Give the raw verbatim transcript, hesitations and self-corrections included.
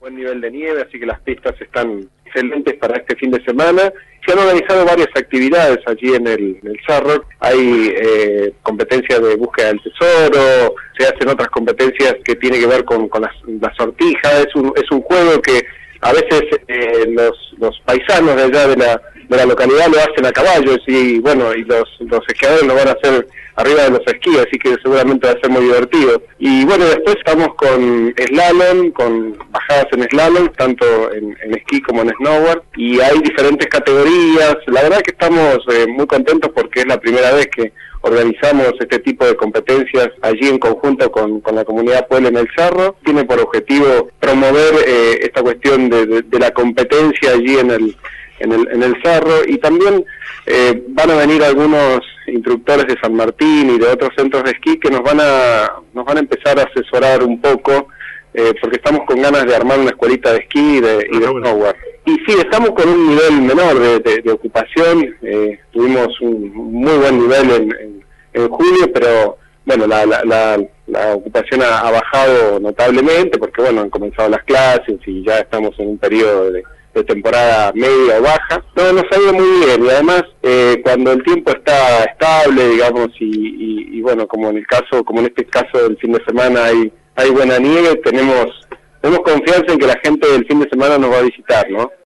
buen nivel de nieve, así que las pistas están excelentes para este fin de semana. Se han organizado varias actividades allí en el, en el Cerro. Hay eh, competencias de búsqueda del tesoro, se hacen otras competencias que tienen que ver con, con las, las sortijas. Es un, es un juego que a veces eh, los, los paisanos de allá de la, de la localidad lo hacen a caballo, y bueno, y los, los esquiadores lo van a hacer arriba de los esquís, así que seguramente va a ser muy divertido. Y bueno, después estamos con slalom, con bajadas en slalom, tanto en, en esquí como en snowboard, y hay diferentes categorías. La verdad que estamos eh, muy contentos porque es la primera vez que organizamos este tipo de competencias allí en conjunto con, con la comunidad Puebla en el Cerro. Tiene por objetivo promover eh, esta cuestión de, de, de la competencia allí en el en el, en el Cerro, y también eh, van a venir algunos instructores de San Martín y de otros centros de esquí que nos van a nos van a empezar a asesorar un poco, eh, porque estamos con ganas de armar una escuelita de esquí y de, y de snowboard. Y sí, estamos con un nivel menor de, de, de ocupación. Eh, tuvimos un muy buen nivel en, en, en julio, pero bueno, la, la, la, la ocupación ha, ha bajado notablemente porque bueno, han comenzado las clases y ya estamos en un periodo de de temporada media o baja. No, nos ha ido muy bien, y además eh, cuando el tiempo está estable, digamos, y, y, y bueno, como en el caso, como en este caso del fin de semana hay hay buena nieve, tenemos tenemos confianza en que la gente del fin de semana nos va a visitar, ¿no?